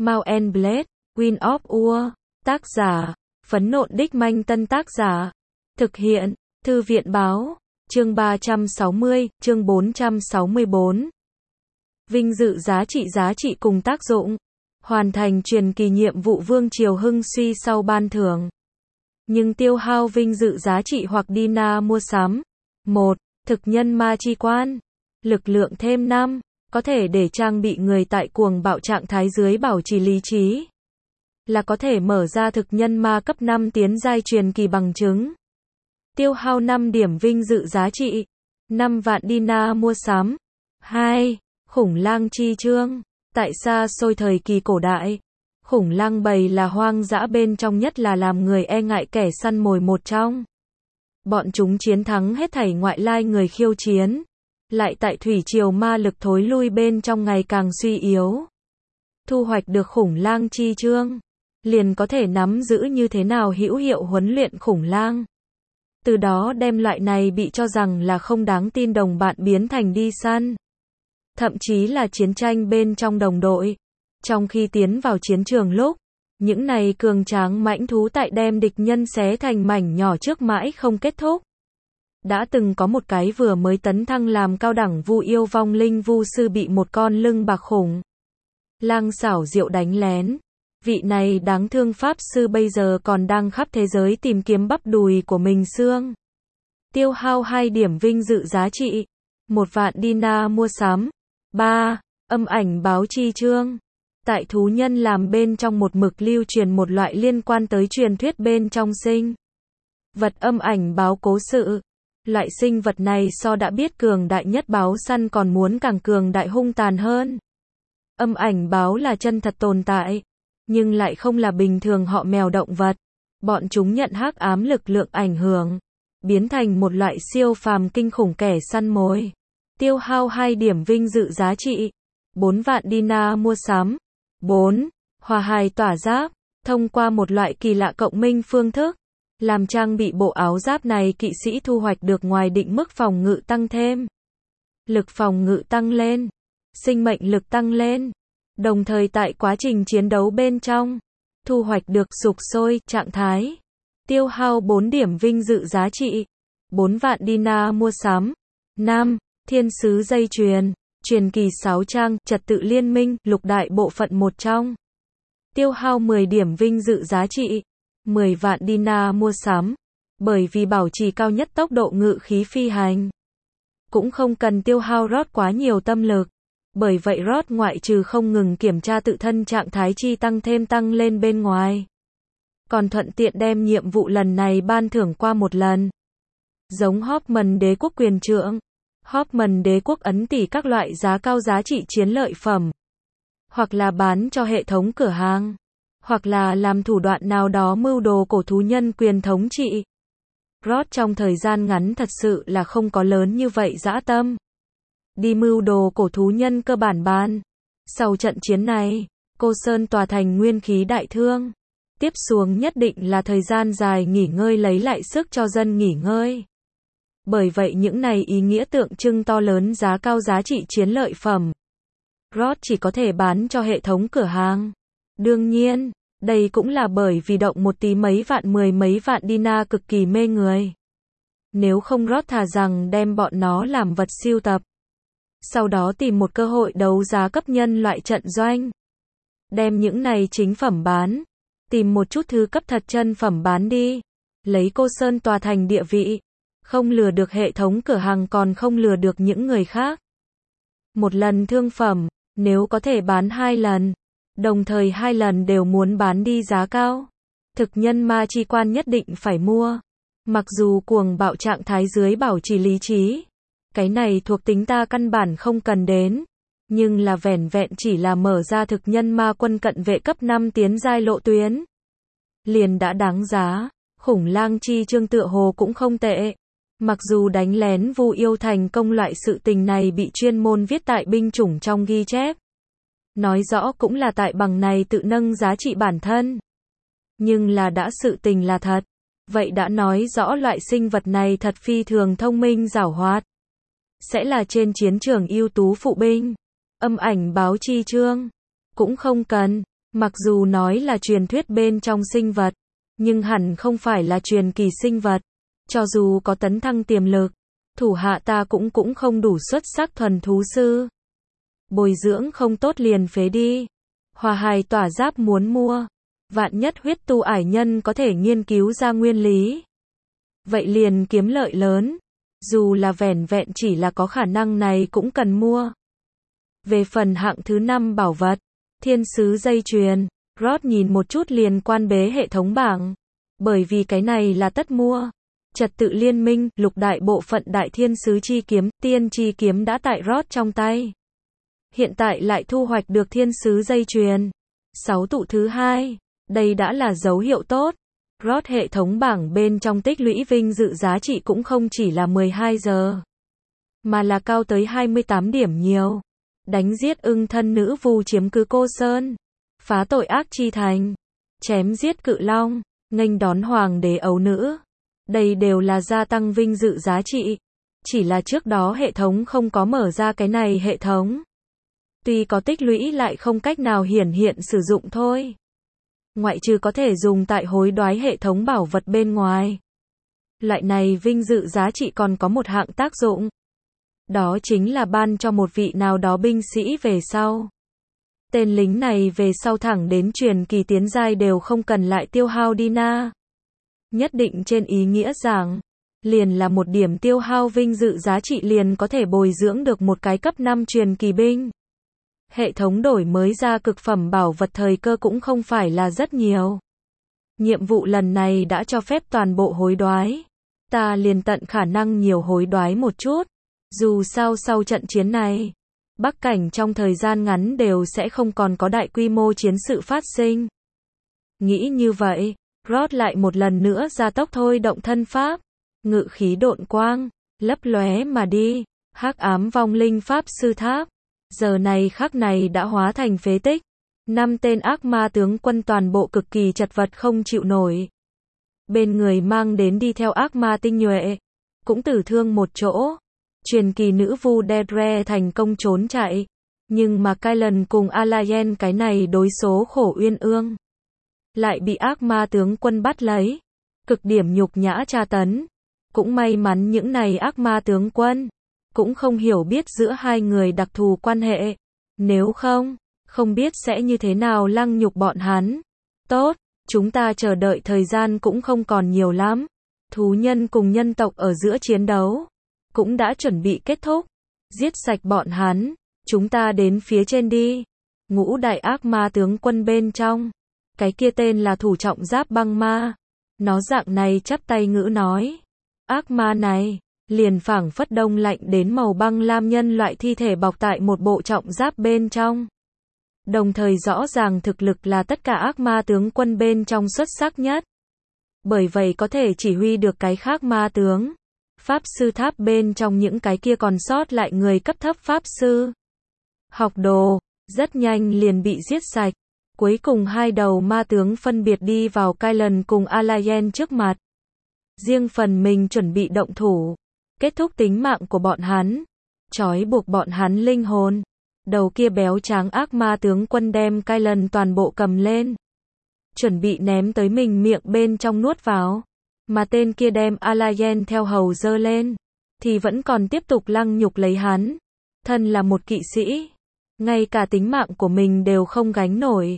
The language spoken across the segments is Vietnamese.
Mount and Blade, Wind of War. Tác giả, Phấn Nộn Đích Manh. Tân tác giả, thực hiện, Thư viện Báo. Chương 360, chương 464. Vinh dự giá trị cùng tác dụng. Hoàn thành truyền kỳ nhiệm vụ vương triều hưng suy sau ban thưởng. Nhưng tiêu hao vinh dự giá trị hoặc Dina mua sắm. 1. Thực nhân ma chi quan. Lực lượng thêm 5. Có thể để trang bị người tại cuồng bạo trạng thái dưới bảo trì lý trí. Là có thể mở ra thực nhân ma cấp 5 tiến giai truyền kỳ bằng chứng. Tiêu hao 5 điểm vinh dự giá trị. 5 vạn Dina mua sắm. 2. Khủng lang chi chương. Tại xa xôi thời kỳ cổ đại, khủng lang bầy là hoang dã bên trong nhất là làm người e ngại kẻ săn mồi một trong. Bọn chúng chiến thắng hết thảy ngoại lai người khiêu chiến. Lại tại thủy triều ma lực thối lui bên trong ngày càng suy yếu. Thu hoạch được khủng lang chi chương, liền có thể nắm giữ như thế nào hữu hiệu huấn luyện khủng lang. Từ đó đem loại này bị cho rằng là không đáng tin đồng bạn biến thành đi săn. Thậm chí là chiến tranh bên trong đồng đội. Trong khi tiến vào chiến trường lúc, những này cường tráng mãnh thú tại đem địch nhân xé thành mảnh nhỏ trước mãi không kết thúc. Đã từng có một cái vừa mới tấn thăng làm cao đẳng vu yêu vong linh vu sư bị một con lưng bạc khủng lang xảo diệu đánh lén. Vị này đáng thương pháp sư bây giờ còn đang khắp thế giới tìm kiếm bắp đùi của mình xương. Tiêu hao 2 điểm vinh dự giá trị. 1 vạn Dina mua sắm. 3. Âm ảnh báo chi chương. Tại thú nhân làm bên trong một mực lưu truyền một loại liên quan tới truyền thuyết bên trong sinh vật âm ảnh báo cố sự. Loại sinh vật này so đã biết cường đại nhất báo săn còn muốn càng cường đại hung tàn hơn. Âm ảnh báo là chân thật tồn tại, nhưng lại không là bình thường họ mèo động vật. Bọn chúng nhận hắc ám lực lượng ảnh hưởng, biến thành một loại siêu phàm kinh khủng kẻ săn mồi. Tiêu hao 2 điểm vinh dự giá trị. 4 vạn Dina mua sắm. 4. Hòa hài tỏa giáp. Thông qua một loại kỳ lạ cộng minh phương thức, làm trang bị bộ áo giáp này kỵ sĩ thu hoạch được ngoài định mức phòng ngự tăng thêm. Lực phòng ngự tăng lên. Sinh mệnh lực tăng lên. Đồng thời tại quá trình chiến đấu bên trong, thu hoạch được sục sôi trạng thái. Tiêu hao 4 điểm vinh dự giá trị. 4 vạn Dina mua sắm. 5. Thiên sứ dây chuyền. Truyền kỳ 6 trang, trật tự liên minh, lục đại bộ phận một trong. Tiêu hao 10 điểm vinh dự giá trị. 10 vạn Dina mua sắm. Bởi vì bảo trì cao nhất tốc độ ngự khí phi hành, cũng không cần tiêu hao rót quá nhiều tâm lực. Bởi vậy rót ngoại trừ không ngừng kiểm tra tự thân trạng thái chi tăng lên bên ngoài, còn thuận tiện đem nhiệm vụ lần này ban thưởng qua một lần. Giống Hoffman đế quốc quyền trượng, Hoffman đế quốc ấn tỷ các loại giá cao giá trị chiến lợi phẩm, hoặc là bán cho hệ thống cửa hàng, hoặc là làm thủ đoạn nào đó mưu đồ cổ thú nhân quyền thống trị. Rod trong thời gian ngắn thật sự là không có lớn như vậy dã tâm đi mưu đồ cổ thú nhân cơ bản ban. Sau trận chiến này, Cô Sơn tòa thành nguyên khí đại thương. Tiếp xuống nhất định là thời gian dài nghỉ ngơi lấy lại sức cho dân nghỉ ngơi. Bởi vậy những này ý nghĩa tượng trưng to lớn giá cao giá trị chiến lợi phẩm, Rod chỉ có thể bán cho hệ thống cửa hàng. Đương nhiên, đây cũng là bởi vì động một tí mấy vạn 10 mấy vạn Dina cực kỳ mê người. Nếu không Rod thà rằng đem bọn nó làm vật sưu tập. Sau đó tìm một cơ hội đấu giá cấp nhân loại trận doanh. Đem những này chính phẩm bán. Tìm một chút thứ cấp thật chân phẩm bán đi. Lấy Cô Sơn tòa thành địa vị. Không lừa được hệ thống cửa hàng còn không lừa được những người khác. Một lần thương phẩm, nếu có thể bán 2 lần. Đồng thời 2 lần đều muốn bán đi giá cao. Thực nhân ma chi quan nhất định phải mua. Mặc dù cuồng bạo trạng thái dưới bảo trì lý trí, cái này thuộc tính ta căn bản không cần đến. Nhưng là vẻn vẹn chỉ là mở ra thực nhân ma quân cận vệ cấp 5 tiến giai lộ tuyến, liền đã đáng giá. Khủng lang chi chương tựa hồ cũng không tệ. Mặc dù đánh lén vu yêu thành công loại sự tình này bị chuyên môn viết tại binh chủng trong ghi chép. Nói rõ cũng là tại bằng này tự nâng giá trị bản thân. Nhưng là đã sự tình là thật. Vậy đã nói rõ loại sinh vật này thật phi thường thông minh giảo hoạt. Sẽ là trên chiến trường ưu tú phụ binh. Âm ảnh báo chi chương. Cũng không cần. Mặc dù nói là truyền thuyết bên trong sinh vật, nhưng hẳn không phải là truyền kỳ sinh vật. Cho dù có tấn thăng tiềm lực, thủ hạ ta cũng không đủ xuất sắc thuần thú sư. Bồi dưỡng không tốt liền phế đi. Hòa hài tỏa giáp muốn mua. Vạn nhất huyết tu ải nhân có thể nghiên cứu ra nguyên lý. Vậy liền kiếm lợi lớn. Dù là vẻn vẹn chỉ là có khả năng này cũng cần mua. Về phần hạng thứ 5 bảo vật, thiên sứ dây chuyền, Rod nhìn một chút liền quan bế hệ thống bảng. Bởi vì cái này là tất mua. Trật tự liên minh, lục đại bộ phận đại thiên sứ chi kiếm, tiên chi kiếm đã tại Rod trong tay. Hiện tại lại thu hoạch được thiên sứ dây chuyền. 6 tụ thứ 2. Đây đã là dấu hiệu tốt. Rod hệ thống bảng bên trong tích lũy vinh dự giá trị cũng không chỉ là 12 giờ. Mà là cao tới 28 điểm nhiều. Đánh giết ưng thân nữ vu chiếm cứ Cô Sơn. Phá tội ác chi thành. Chém giết cự long. Nghênh đón hoàng đế ấu nữ. Đây đều là gia tăng vinh dự giá trị. Chỉ là trước đó hệ thống không có mở ra cái này hệ thống. Tuy có tích lũy lại không cách nào hiển hiện sử dụng thôi. Ngoại trừ có thể dùng tại hối đoái hệ thống bảo vật bên ngoài. Loại này vinh dự giá trị còn có một hạng tác dụng. Đó chính là ban cho một vị nào đó binh sĩ về sau. Tên lính này về sau thẳng đến truyền kỳ tiến giai đều không cần lại tiêu hao Dina. Nhất định trên ý nghĩa rằng, liền là một điểm tiêu hao vinh dự giá trị liền có thể bồi dưỡng được một cái cấp 5 truyền kỳ binh. Hệ thống đổi mới ra cực phẩm bảo vật thời cơ cũng không phải là rất nhiều. Nhiệm vụ lần này đã cho phép toàn bộ hối đoái. Ta liền tận khả năng nhiều hối đoái một chút. Dù sao sau trận chiến này, Bắc cảnh trong thời gian ngắn đều sẽ không còn có đại quy mô chiến sự phát sinh. Nghĩ như vậy, Rod lại một lần nữa gia tốc thôi động thân pháp. Ngự khí độn quang, lấp lóe mà đi. Hắc ám vong linh pháp sư tháp. Giờ này khắc này đã hóa thành phế tích. 5 tên ác ma tướng quân toàn bộ cực kỳ chật vật không chịu nổi. Bên người mang đến đi theo ác ma tinh nhuệ. Cũng tử thương một chỗ. Truyền kỳ nữ vu Deirdre thành công trốn chạy. Nhưng mà Kylan cùng Alayen cái này đối số khổ uyên ương. Lại bị ác ma tướng quân bắt lấy. Cực điểm nhục nhã tra tấn. Cũng may mắn những này ác ma tướng quân cũng không hiểu biết giữa hai người đặc thù quan hệ. Nếu không biết sẽ như thế nào lăng nhục bọn hắn. Tốt, chúng ta chờ đợi thời gian cũng không còn nhiều lắm. Thú nhân cùng nhân tộc ở giữa chiến đấu cũng đã chuẩn bị kết thúc. Giết sạch bọn hắn, chúng ta đến phía trên đi. Ngũ đại ác ma tướng quân bên trong. Cái kia tên là thủ trọng giáp băng ma. Nó dạng này chắp tay ngữ nói. Ác ma này liền phảng phất đông lạnh đến màu băng lam nhân loại thi thể bọc tại một bộ trọng giáp bên trong. Đồng thời rõ ràng thực lực là tất cả ác ma tướng quân bên trong xuất sắc nhất. Bởi vậy có thể chỉ huy được cái khác ma tướng. Pháp sư tháp bên trong những cái kia còn sót lại người cấp thấp pháp sư. Học đồ, rất nhanh liền bị giết sạch. Cuối cùng hai đầu ma tướng phân biệt đi vào Kylan cùng Alayen trước mặt. Riêng phần mình chuẩn bị động thủ. Kết thúc tính mạng của bọn hắn. Trói buộc bọn hắn linh hồn. Đầu kia béo tráng ác ma tướng quân đem Kylan toàn bộ cầm lên. Chuẩn bị ném tới mình miệng bên trong nuốt vào. Mà tên kia đem Alayen theo hầu dơ lên. Thì vẫn còn tiếp tục lăng nhục lấy hắn. Thân là một kỵ sĩ. Ngay cả tính mạng của mình đều không gánh nổi.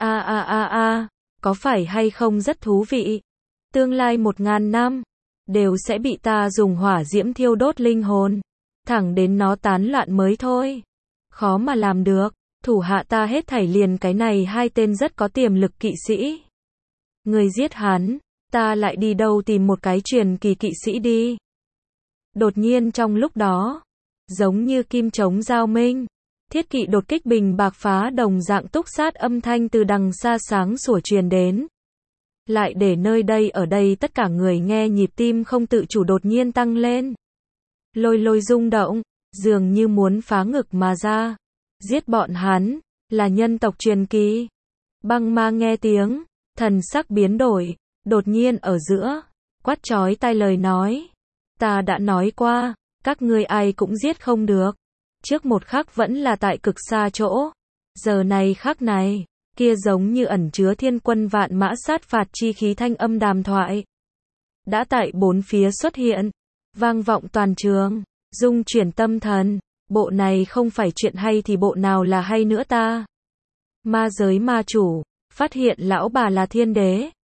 Có phải hay không rất thú vị. Tương lai 1000 năm. Đều sẽ bị ta dùng hỏa diễm thiêu đốt linh hồn. Thẳng đến nó tán loạn mới thôi. Khó mà làm được. Thủ hạ ta hết thảy liền cái này hai tên rất có tiềm lực kỵ sĩ. Người giết hắn. Ta lại đi đâu tìm một cái truyền kỳ kỵ sĩ đi. Đột nhiên trong lúc đó. Giống như kim trống giao minh. Thiết kỵ đột kích bình bạc phá đồng dạng túc sát âm thanh từ đằng xa sáng sủa truyền đến. Lại để nơi đây ở đây tất cả người nghe nhịp tim không tự chủ đột nhiên tăng lên. Lôi rung động, dường như muốn phá ngực mà ra. Giết bọn hắn, là nhân tộc truyền kỳ. Băng ma nghe tiếng, thần sắc biến đổi, đột nhiên ở giữa, quát chói tai lời nói. Ta đã nói qua, các ngươi ai cũng giết không được. Trước một khắc vẫn là tại cực xa chỗ. Giờ này khắc này, kia giống như ẩn chứa thiên quân vạn mã sát phạt chi khí thanh âm đàm thoại. Đã tại bốn phía xuất hiện, vang vọng toàn trường, dung chuyển tâm thần, bộ này không phải chuyện hay thì bộ nào là hay nữa ta? Ma giới ma chủ, phát hiện lão bà là thiên đế,